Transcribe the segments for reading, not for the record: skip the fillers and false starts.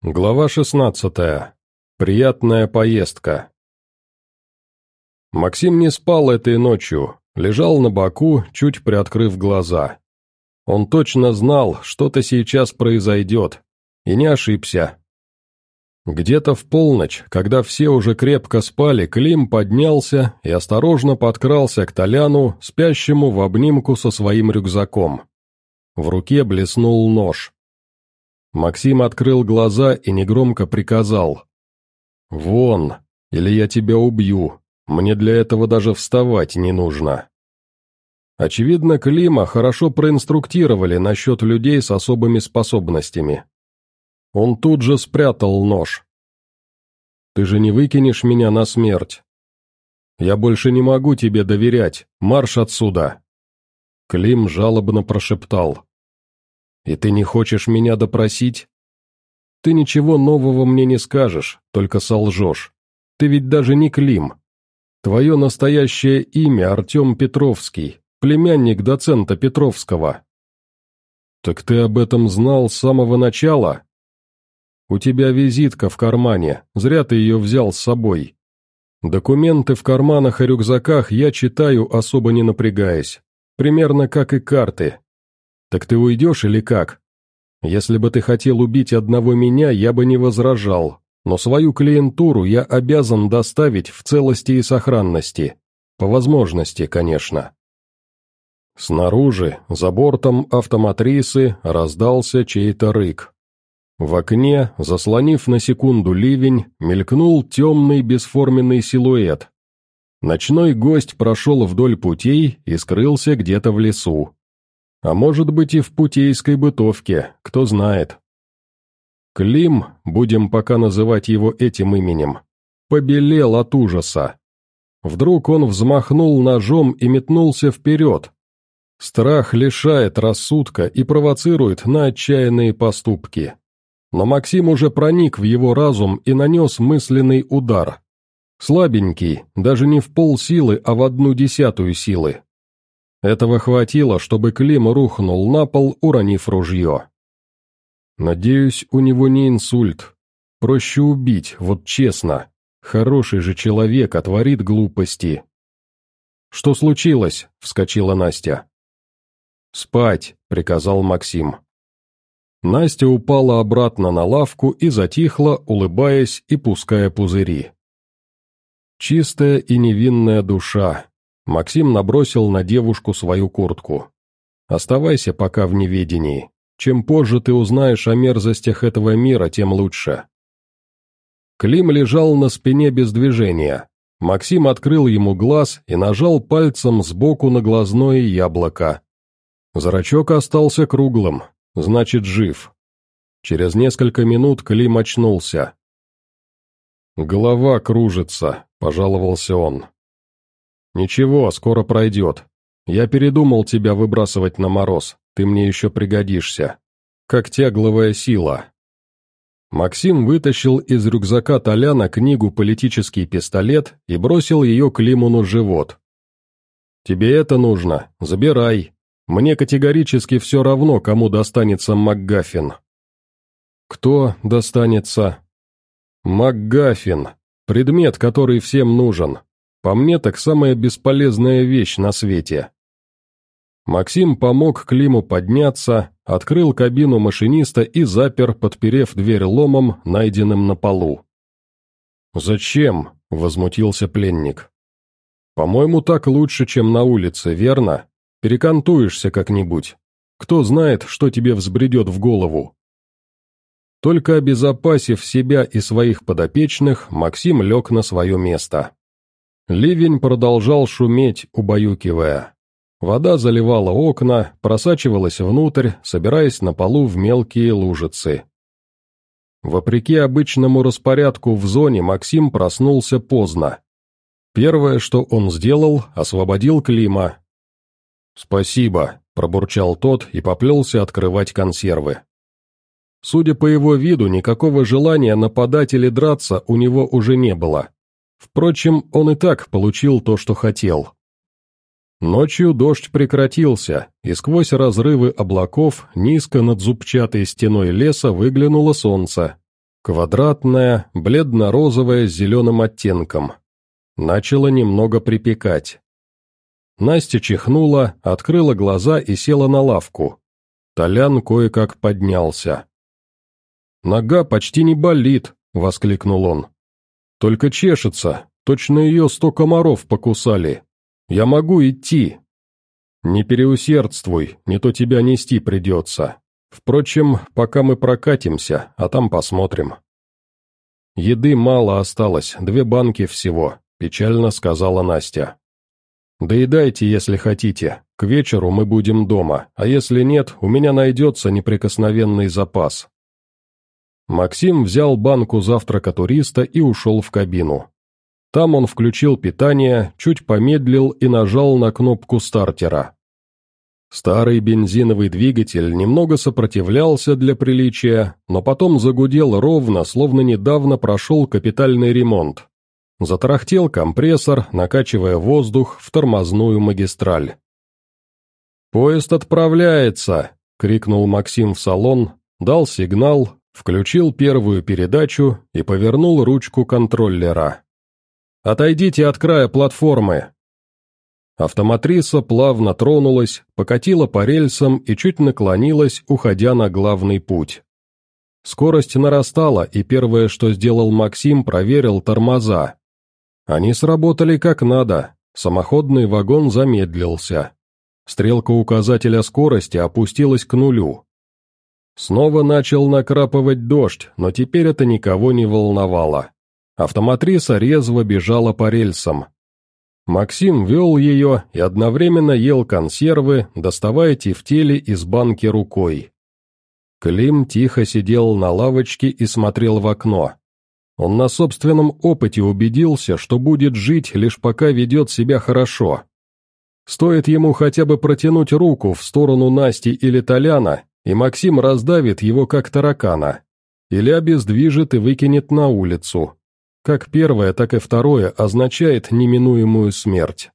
Глава 16. Приятная поездка. Максим не спал этой ночью, лежал на боку, чуть приоткрыв глаза. Он точно знал, что-то сейчас произойдет, и не ошибся. Где-то в полночь, когда все уже крепко спали, Клим поднялся и осторожно подкрался к Толяну, спящему в обнимку со своим рюкзаком. В руке блеснул нож. Максим открыл глаза и негромко приказал: «Вон, или я тебя убью, мне для этого даже вставать не нужно». Очевидно, Клима хорошо проинструктировали насчет людей с особыми способностями. Он тут же спрятал нож. «Ты же не выкинешь меня на смерть? Я больше не могу тебе доверять, марш отсюда!» Клим жалобно прошептал: «И ты не хочешь меня допросить? Ты ничего нового мне не скажешь, только солжешь. Ты ведь даже не Клим. Твое настоящее имя Артем Петровский, племянник доцента Петровского». «Так ты об этом знал с самого начала? У тебя визитка в кармане, зря ты ее взял с собой. Документы в карманах и рюкзаках я читаю, особо не напрягаясь, примерно как и карты. Так ты уйдешь или как? Если бы ты хотел убить одного меня, я бы не возражал, но свою клиентуру я обязан доставить в целости и сохранности. По возможности, конечно». Снаружи, за бортом автоматрисы, раздался чей-то рык. В окне, заслонив на секунду ливень, мелькнул темный бесформенный силуэт. Ночной гость прошел вдоль путей и скрылся где-то в лесу. А может быть и в путейской бытовке, кто знает. Клим, будем пока называть его этим именем, побелел от ужаса. Вдруг он взмахнул ножом и метнулся вперед. Страх лишает рассудка и провоцирует на отчаянные поступки. Но Максим уже проник в его разум и нанес мысленный удар. Слабенький, даже не в полсилы, а в 1/10 силы. Этого хватило, чтобы Клим рухнул на пол, уронив ружье. Надеюсь, у него не инсульт. Проще убить, вот честно. Хороший же человек, а творит глупости. «Что случилось?» — вскочила Настя. «Спать», — приказал Максим. Настя упала обратно на лавку и затихла, улыбаясь и пуская пузыри. Чистая и невинная душа. Максим набросил на девушку свою куртку. «Оставайся пока в неведении. Чем позже ты узнаешь о мерзостях этого мира, тем лучше». Клим лежал на спине без движения. Максим открыл ему глаз и нажал пальцем сбоку на глазное яблоко. Зрачок остался круглым. Значит, жив. Через несколько минут Клим очнулся. «Голова кружится», — пожаловался он. «Ничего, скоро пройдет. Я передумал тебя выбрасывать на мороз, ты мне еще пригодишься. Как тягловая сила». Максим вытащил из рюкзака Толяна книгу «Политический пистолет» и бросил ее Климу на живот. «Тебе это нужно? Забирай. Мне категорически все равно, кому достанется МакГаффин». «Кто достанется?» «МакГаффин. Предмет, который всем нужен. По мне, так самая бесполезная вещь на свете». Максим помог Климу подняться, открыл кабину машиниста и запер, подперев дверь ломом, найденным на полу. «Зачем?» — возмутился пленник. «По-моему, так лучше, чем на улице, верно? Перекантуешься как-нибудь. Кто знает, что тебе взбредет в голову». Только обезопасив себя и своих подопечных, Максим лег на свое место. Ливень продолжал шуметь, убаюкивая. Вода заливала окна, просачивалась внутрь, собираясь на полу в мелкие лужицы. Вопреки обычному распорядку в зоне, Максим проснулся поздно. Первое, что он сделал, освободил Клима. «Спасибо», — пробурчал тот и поплелся открывать консервы. Судя по его виду, никакого желания нападать или драться у него уже не было. Впрочем, он и так получил то, что хотел. Ночью дождь прекратился, и сквозь разрывы облаков низко над зубчатой стеной леса выглянуло солнце. Квадратная, бледно-розовая с зеленым оттенком. Начало немного припекать. Настя чихнула, открыла глаза и села на лавку. Толян кое-как поднялся. «Нога почти не болит», — воскликнул он. «Только чешется, точно ее 100 комаров покусали. Я могу идти». «Не переусердствуй, не то тебя нести придется. Впрочем, пока мы прокатимся, а там посмотрим». «Еды мало осталось, 2 банки всего», — печально сказала Настя. «Доедайте, если хотите. К вечеру мы будем дома, а если нет, у меня найдется неприкосновенный запас». Максим взял банку завтрака туриста и ушел в кабину. Там он включил питание, чуть помедлил и нажал на кнопку стартера. Старый бензиновый двигатель немного сопротивлялся для приличия, но потом загудел ровно, словно недавно прошел капитальный ремонт. Затарахтел компрессор, накачивая воздух в тормозную магистраль. «Поезд отправляется!» — крикнул Максим в салон, дал сигнал, включил первую передачу и повернул ручку контроллера. «Отойдите от края платформы!» Автоматриса плавно тронулась, покатила по рельсам и чуть наклонилась, уходя на главный путь. Скорость нарастала, и первое, что сделал Максим, проверил тормоза. Они сработали как надо, самоходный вагон замедлился. Стрелка указателя скорости опустилась к 0. Снова начал накрапывать дождь, но теперь это никого не волновало. Автоматриса резво бежала по рельсам. Максим вел ее и одновременно ел консервы, доставая тефтели из банки рукой. Клим тихо сидел на лавочке и смотрел в окно. Он на собственном опыте убедился, что будет жить, лишь пока ведет себя хорошо. Стоит ему хотя бы протянуть руку в сторону Насти или Толяна, и Максим раздавит его как таракана, или обездвижит и выкинет на улицу. Как первое, так и второе означает неминуемую смерть.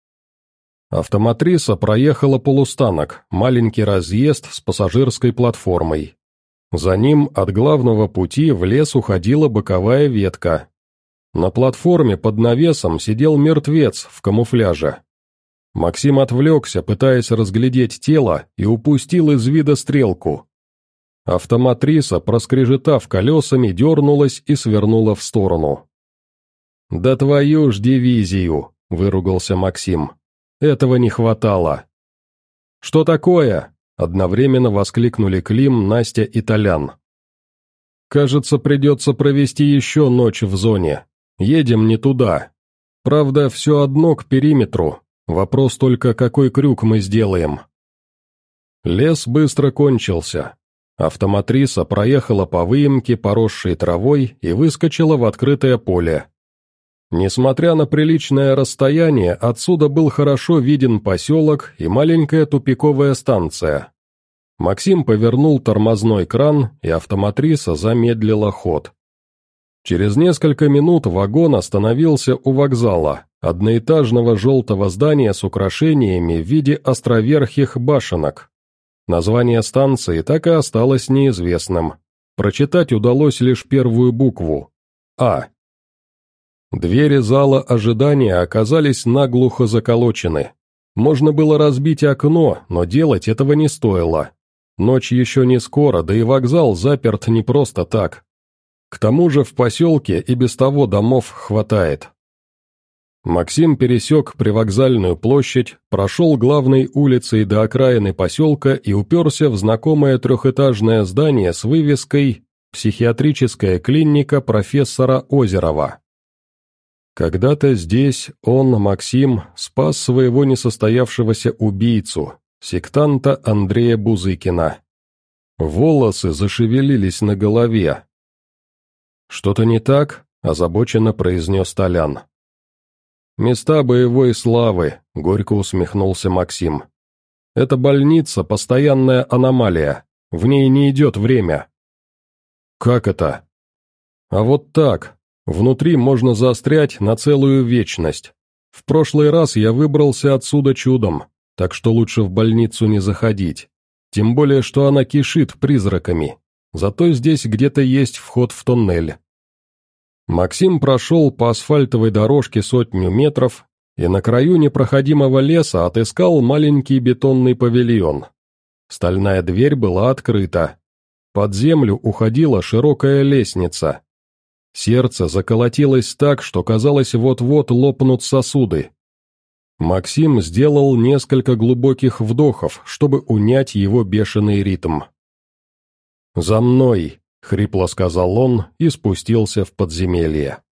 Автоматриса проехала полустанок, маленький разъезд с пассажирской платформой. За ним от главного пути в лес уходила боковая ветка. На платформе под навесом сидел мертвец в камуфляже. Максим отвлекся, пытаясь разглядеть тело, и упустил из вида стрелку. Автоматриса, проскрежетав колесами, дернулась и свернула в сторону. «Да твою ж дивизию!» — выругался Максим. «Этого не хватало!» «Что такое?» — одновременно воскликнули Клим, Настя и Толян. «Кажется, придется провести еще ночь в зоне. Едем не туда. Правда, все одно к периметру. Вопрос только, какой крюк мы сделаем». Лес быстро кончился. Автоматриса проехала по выемке, поросшей травой, и выскочила в открытое поле. Несмотря на приличное расстояние, отсюда был хорошо виден поселок и маленькая тупиковая станция. Максим повернул тормозной кран, и автоматриса замедлила ход. Через несколько минут вагон остановился у вокзала, одноэтажного желтого здания с украшениями в виде островерхих башенок. Название станции так и осталось неизвестным. Прочитать удалось лишь первую букву – «А». Двери зала ожидания оказались наглухо заколочены. Можно было разбить окно, но делать этого не стоило. Ночь еще не скоро, да и вокзал заперт не просто так. К тому же в поселке и без того домов хватает. Максим пересек привокзальную площадь, прошел главной улицей до окраины поселка и уперся в знакомое трехэтажное здание с вывеской «Психиатрическая клиника профессора Озерова». Когда-то здесь он, Максим, спас своего несостоявшегося убийцу, сектанта Андрея Бузыкина. Волосы зашевелились на голове. «Что-то не так?» – озабоченно произнес Толян. «Места боевой славы», — горько усмехнулся Максим. «Это больница — постоянная аномалия, в ней не идет время». «Как это?» «А вот так. Внутри можно застрять на целую вечность. В прошлый раз я выбрался отсюда чудом, так что лучше в больницу не заходить. Тем более, что она кишит призраками. зато здесь где-то есть вход в тоннель. Максим прошел по асфальтовой дорожке 100 метров и на краю непроходимого леса отыскал маленький бетонный павильон. Стальная дверь была открыта. Под землю уходила широкая лестница. Сердце заколотилось так, что казалось, вот-вот лопнут сосуды. Максим сделал несколько глубоких вдохов, чтобы унять его бешеный ритм. «За мной!» — хрипло сказал он и спустился в подземелье.